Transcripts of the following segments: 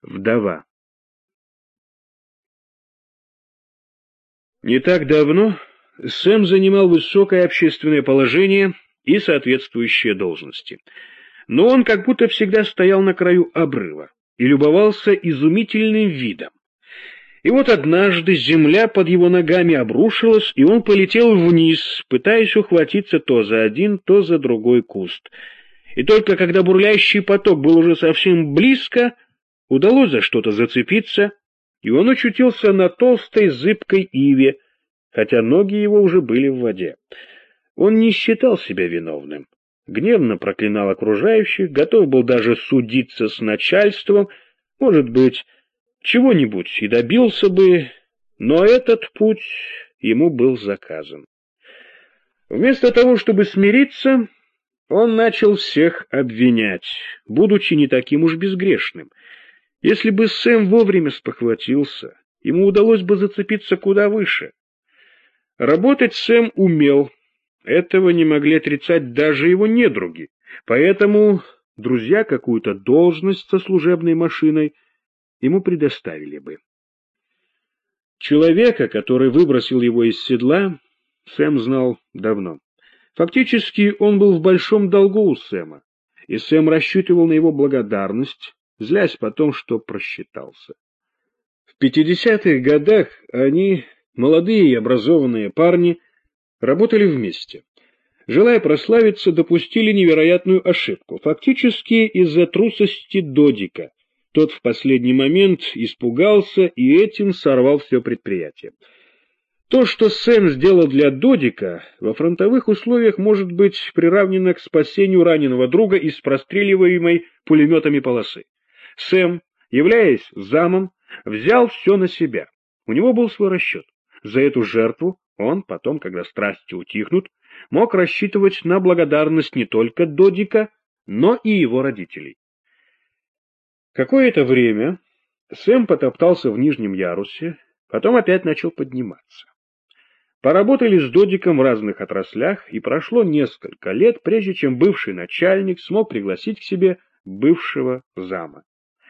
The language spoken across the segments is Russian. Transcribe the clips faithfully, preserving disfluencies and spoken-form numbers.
Вдова. Не так давно Сэм занимал высокое общественное положение и соответствующие должности. Но он как будто всегда стоял на краю обрыва и любовался изумительным видом. И вот однажды земля под его ногами обрушилась, и он полетел вниз, пытаясь ухватиться то за один, то за другой куст. И только когда бурлящий поток был уже совсем близко, удалось за что-то зацепиться, и он очутился на толстой зыбкой иве, хотя ноги его уже были в воде. Он не считал себя виновным, гневно проклинал окружающих, готов был даже судиться с начальством, может быть, чего-нибудь и добился бы, но этот путь ему был заказан. Вместо того, чтобы смириться, он начал всех обвинять, будучи не таким уж безгрешным. Если бы Сэм вовремя спохватился, ему удалось бы зацепиться куда выше. Работать Сэм умел, этого не могли отрицать даже его недруги, поэтому друзья какую-то должность со служебной машиной ему предоставили бы. Человека, который выбросил его из седла, Сэм знал давно. Фактически он был в большом долгу у Сэма, и Сэм рассчитывал на его благодарность, злясь потом, что просчитался. В пятидесятых годах они, молодые и образованные парни, работали вместе. Желая прославиться, допустили невероятную ошибку, фактически из-за трусости Додика. Тот в последний момент испугался и этим сорвал все предприятие. То, что Сэм сделал для Додика, во фронтовых условиях может быть приравнено к спасению раненого друга из простреливаемой пулеметами полосы. Сэм, являясь замом, взял все на себя. У него был свой расчет. За эту жертву он потом, когда страсти утихнут, мог рассчитывать на благодарность не только Додика, но и его родителей. Какое-то время Сэм потоптался в нижнем ярусе, потом опять начал подниматься. Поработали с Додиком в разных отраслях, и прошло несколько лет, прежде чем бывший начальник смог пригласить к себе бывшего зама.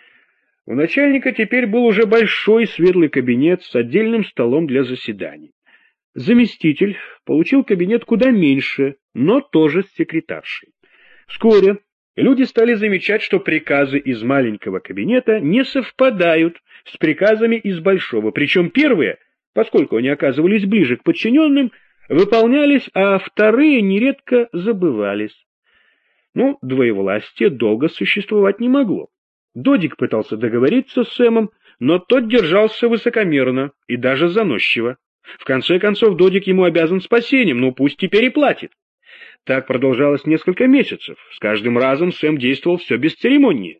У начальника теперь был уже большой светлый кабинет с отдельным столом для заседаний. Заместитель получил кабинет куда меньше, но тоже с секретаршей. Вскоре люди стали замечать, что приказы из маленького кабинета не совпадают с приказами из большого, причем первые, поскольку они оказывались ближе к подчиненным, выполнялись, а вторые нередко забывались. Ну, двоевластие долго существовать не могло. Додик пытался договориться с Сэмом, но тот держался высокомерно и даже заносчиво. В конце концов, Додик ему обязан спасением, ну пусть теперь и платит. Так продолжалось несколько месяцев. С каждым разом Сэм действовал все бесцеремоннее.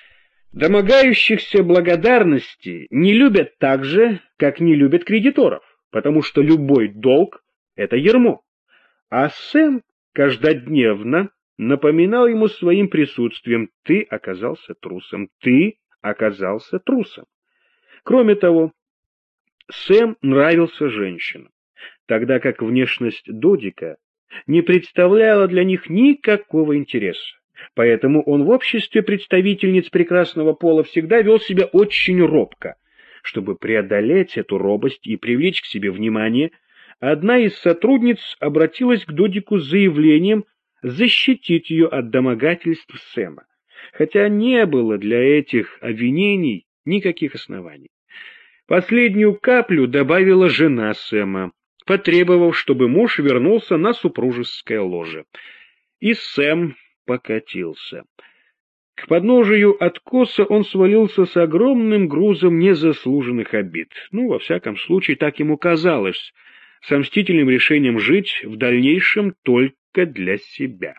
Домогающихся благодарности не любят так же, как не любят кредиторов, потому что любой долг — это ярмо. А Сэм каждодневно напоминал ему своим присутствием: ты оказался трусом, ты оказался трусом. Кроме того, Сэм нравился женщинам, тогда как внешность Додика не представляла для них никакого интереса. Поэтому он в обществе представительниц прекрасного пола всегда вел себя очень робко. Чтобы преодолеть эту робость и привлечь к себе внимание, одна из сотрудниц обратилась к Додику с заявлением защитить ее от домогательств Сэма, хотя не было для этих обвинений никаких оснований. Последнюю каплю добавила жена Сэма, потребовав, чтобы муж вернулся на супружеское ложе. И Сэм покатился. К подножию откоса он свалился с огромным грузом незаслуженных обид. Ну, во всяком случае, так ему казалось, с мстительным решением жить в дальнейшем только для себя.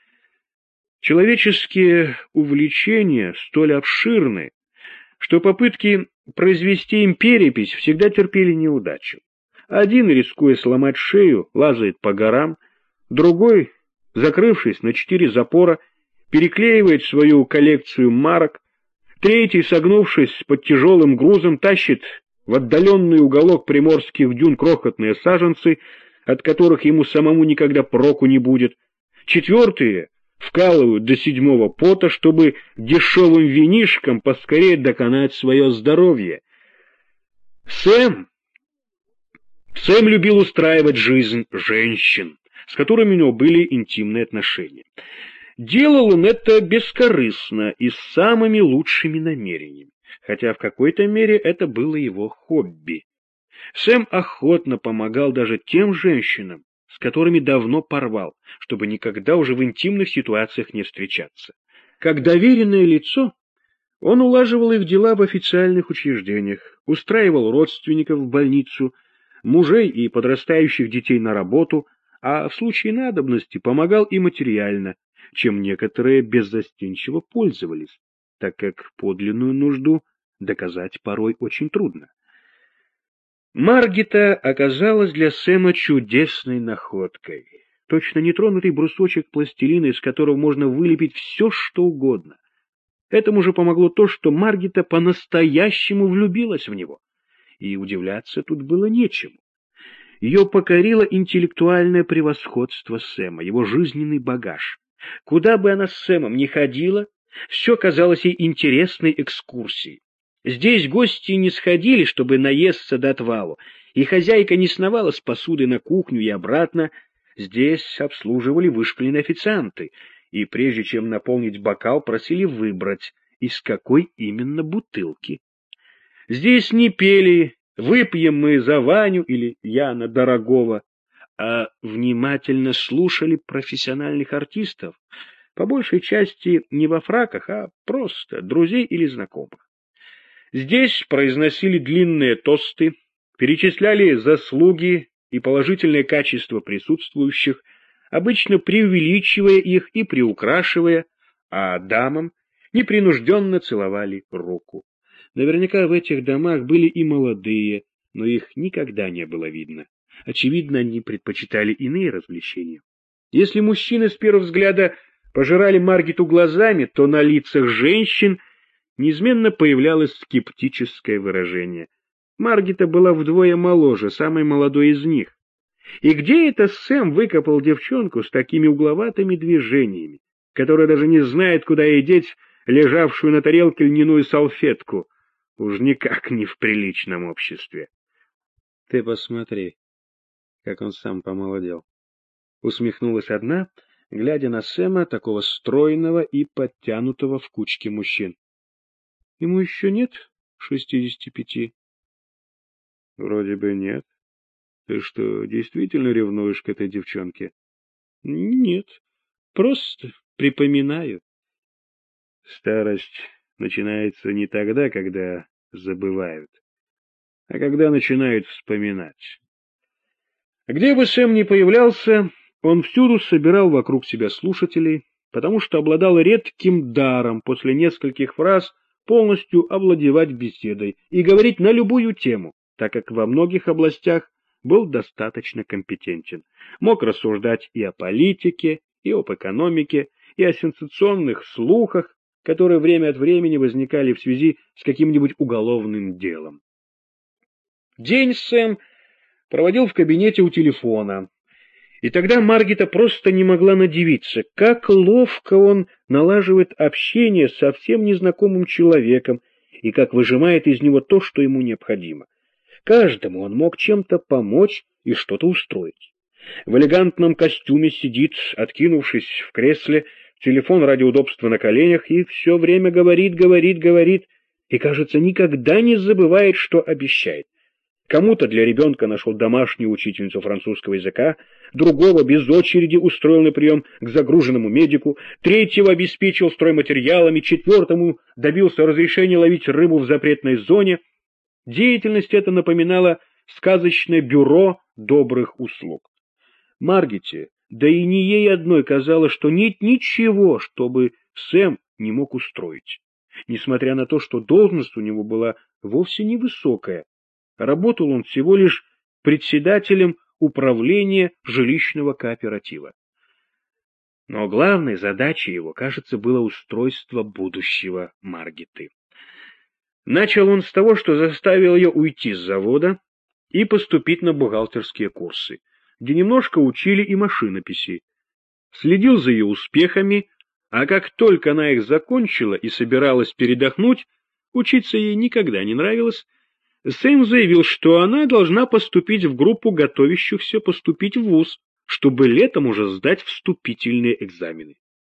Человеческие увлечения столь обширны, что попытки произвести им перепись всегда терпели неудачу. Один, рискуя сломать шею, лазает по горам, другой, закрывшись на четыре запора, переклеивает свою коллекцию марок, третий, согнувшись под тяжелым грузом, тащит в отдаленный уголок приморских дюн крохотные саженцы, от которых ему самому никогда проку не будет. Четвертые вкалывают до седьмого пота, чтобы дешевым винишком поскорее доконать свое здоровье. Сэм... Сэм любил устраивать жизнь женщин, с которыми у него были интимные отношения. Делал он это бескорыстно и с самыми лучшими намерениями, хотя в какой-то мере это было его хобби. Сэм охотно помогал даже тем женщинам, с которыми давно порвал, чтобы никогда уже в интимных ситуациях не встречаться. Как доверенное лицо, он улаживал их дела в официальных учреждениях, устраивал родственников в больницу, мужей и подрастающих детей на работу, а в случае надобности помогал и материально, чем некоторые беззастенчиво пользовались, так как подлинную нужду доказать порой очень трудно. Маргита оказалась для Сэма чудесной находкой, точно нетронутый брусочек пластилина, из которого можно вылепить все, что угодно. Этому же помогло то, что Маргита по-настоящему влюбилась в него, и удивляться тут было нечему. Ее покорило интеллектуальное превосходство Сэма, его жизненный багаж. Куда бы она с Сэмом ни ходила, все казалось ей интересной экскурсией. Здесь гости не сходили, чтобы наесться до отвалу, и хозяйка не сновала с посудой на кухню и обратно. Здесь обслуживали вышкаленные официанты, и прежде чем наполнить бокал, просили выбрать, из какой именно бутылки. Здесь не пели «Выпьем мы за Ваню» или «Яна Дорогого», а внимательно слушали профессиональных артистов, по большей части не во фраках, а просто друзей или знакомых. Здесь произносили длинные тосты, перечисляли заслуги и положительные качества присутствующих, обычно преувеличивая их и приукрашивая, а дамам непринужденно целовали руку. Наверняка в этих домах были и молодые, но их никогда не было видно. Очевидно, они предпочитали иные развлечения. Если мужчины с первого взгляда пожирали Маргиту глазами, то на лицах женщин неизменно появлялось скептическое выражение. Маргита была вдвое моложе, самой молодой из них. И где это Сэм выкопал девчонку с такими угловатыми движениями, которая даже не знает, куда ей деть лежавшую на тарелке льняную салфетку? Уж никак не в приличном обществе. — Ты посмотри, как он сам помолодел. Усмехнулась одна, глядя на Сэма, такого стройного и подтянутого в кучке мужчин. — Ему еще нет шестидесяти пяти? — Вроде бы нет. Ты что, действительно ревнуешь к этой девчонке? — Нет, просто припоминаю. Старость начинается не тогда, когда забывают, а когда начинают вспоминать. Где бы Сэм ни появлялся, он всюду собирал вокруг себя слушателей, потому что обладал редким даром после нескольких фраз полностью овладевать беседой и говорить на любую тему, так как во многих областях был достаточно компетентен. Мог рассуждать и о политике, и об экономике, и о сенсационных слухах, которые время от времени возникали в связи с каким-нибудь уголовным делом. День Сэм проводил в кабинете у телефона, и тогда Маргита просто не могла надивиться, как ловко он налаживает общение с совсем незнакомым человеком и как выжимает из него то, что ему необходимо. Каждому он мог чем-то помочь и что-то устроить. В элегантном костюме сидит, откинувшись в кресле, телефон ради удобства на коленях, и все время говорит, говорит, говорит, и, кажется, никогда не забывает, что обещает. Кому-то для ребенка нашел домашнюю учительницу французского языка, другого без очереди устроил на прием к загруженному медику, третьего обеспечил стройматериалами, четвертому добился разрешения ловить рыбу в запретной зоне. Деятельность эта напоминала сказочное бюро добрых услуг. Маргите, да и не ей одной, казалось, что нет ничего, чтобы Сэм не мог устроить. Несмотря на то, что должность у него была вовсе невысокая, работал он всего лишь председателем управления жилищного кооператива. Но главной задачей его, кажется, было устройство будущего Маргиты. Начал он с того, что заставил ее уйти с завода и поступить на бухгалтерские курсы, где немножко учили и машинописи. следил за ее успехами, а как только она их закончила и собиралась передохнуть, учиться ей никогда не нравилось, Сэм заявил, что она должна поступить в группу готовящихся поступить в вуз, чтобы летом уже сдать вступительные экзамены.